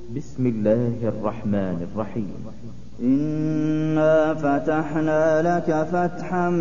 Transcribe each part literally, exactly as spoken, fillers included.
بسم الله الرحمن الرحيم. إنا فتحنا لك فتحا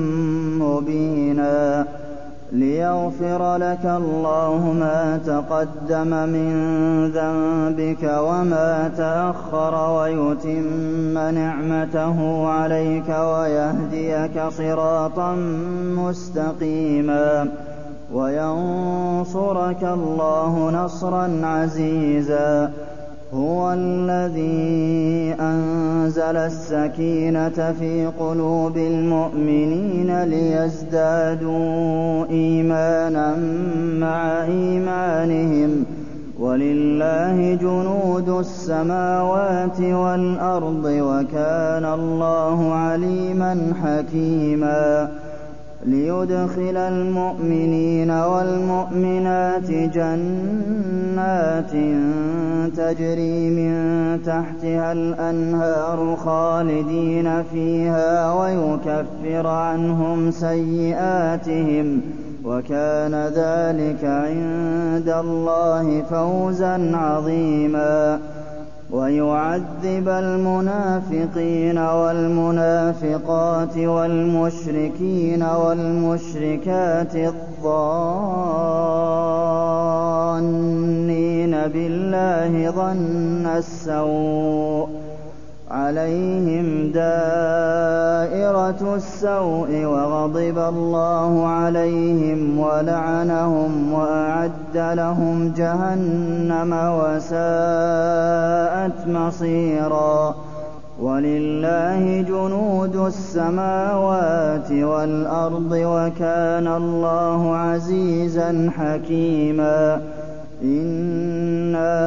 مبينا ليغفر لك الله ما تقدم من ذنبك وما تأخر ويتم نعمته عليك ويهديك صراطا مستقيما وينصرك الله نصرا عزيزا. هو الذي أنزل السكينة في قلوب المؤمنين ليزدادوا إيمانا مع إيمانهم ولله جنود السماوات والأرض وكان الله عليما حكيما. ليدخل المؤمنين والمؤمنات جنات تجري من تحتها الأنهار خالدين فيها ويكفر عنهم سيئاتهم وكان ذلك عند الله فوزا عظيما. ويعذب المنافقين والمنافقات والمشركين والمشركات الظانين بالله ظن السوء عليهم دائرة السوء وغضب الله عليهم ولعنهم وأعد لهم جهنم وساءت مصيرا. ولله جنود السماوات والأرض وكان الله عزيزا حكيما. إنا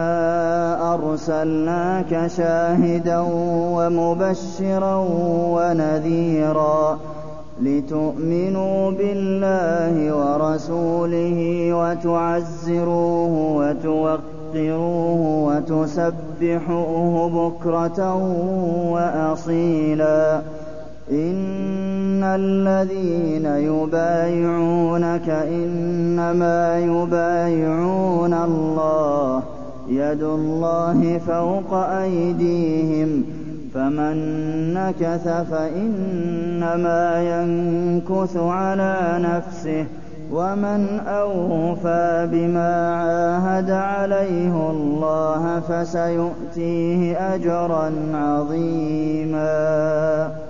أرسلناك شاهدا ومبشرا ونذيرا لتؤمنوا بالله ورسوله وتعزروه وتوقروه وتسبحوه بكرة وأصيلا. إن الذين يبايعونك إنما يبايعون الله يد الله فوق أيديهم فمن نكث فإنما ينكث على نفسه ومن أوفى بما عاهد عليه الله فسيؤتيه أجرا عظيما.